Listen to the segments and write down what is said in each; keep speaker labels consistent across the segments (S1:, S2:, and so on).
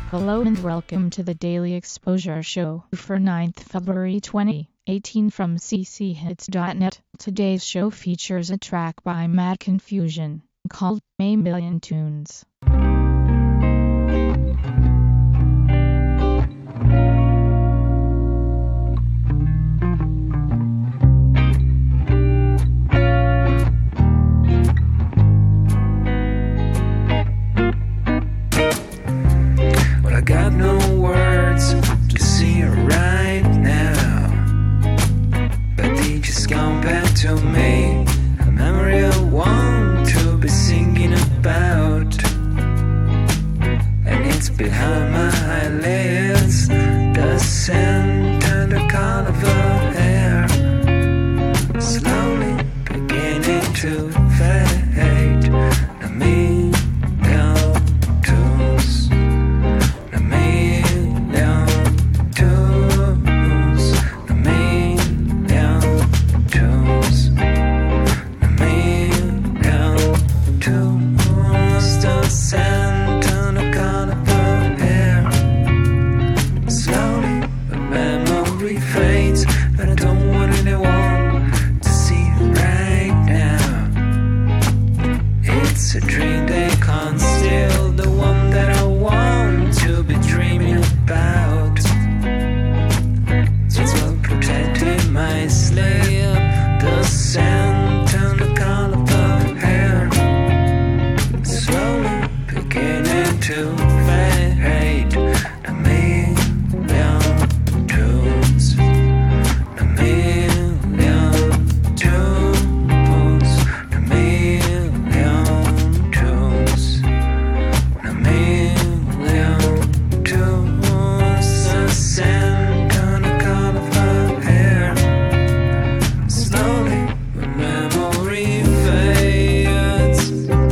S1: Hello and welcome to the Daily Exposure Show for 9th February 2018 from cchits.net. Today's show features a track by Mad Confusion called A Million Tunes.
S2: I got no words to say right now, but they just come back to me. A memory I want to be singing about, and it's behind my eyelids. The scent and the color of her hair slowly beginning to fade. A million tunes. It's a dream they can't steal, the one that I want to be dreaming about. It's what protecting my sleep, the scent and the color of her hair slowly beginning to fade. A million tunes, a million tunes, a million tunes, a million tunes. The scent and the color of her hair slowly when memory fades.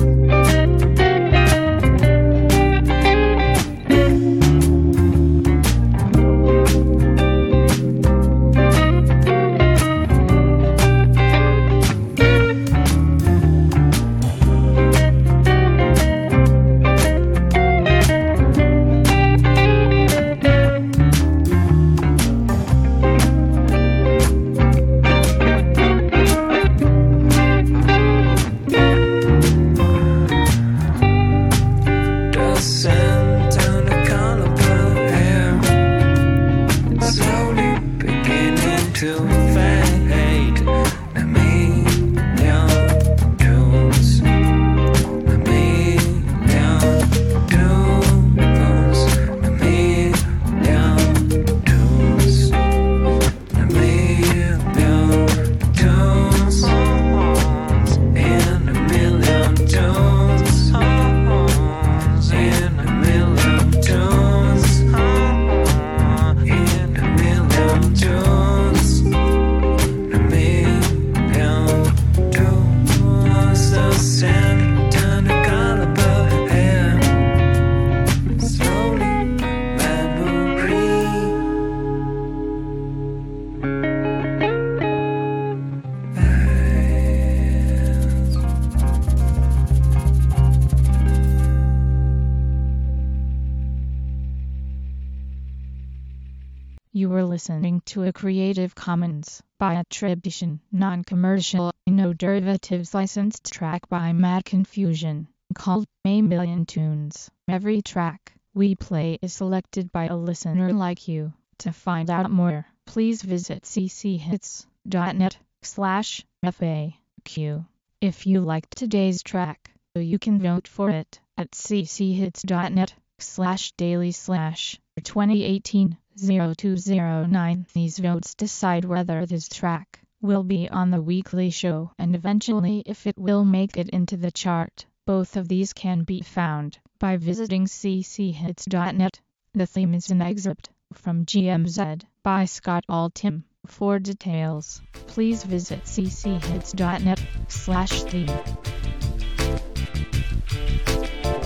S2: The scent and the color of her hair slowly beginning to fade. A million tunes, a million tunes, a million tunes, a million tunes, and a million tunes. In a million tunes, in a million tunes, a million tunes. The scent and the color of her hair slowly memory.
S1: You were listening to a Creative Commons by attribution, non-commercial, no derivatives licensed track by Mad Confusion called A Million Tunes. Every track we play is selected by a listener like you. To find out more, please visit cchits.net/FAQ. If you liked today's track, you can vote for it at cchits.net/daily/2018-0209. These votes decide whether this track will be on the weekly show and eventually if it will make it into the chart. Both of these can be found by visiting cchits.net. The theme is an excerpt from GMZ by Scott Altham. For details, please visit cchits.net/theme.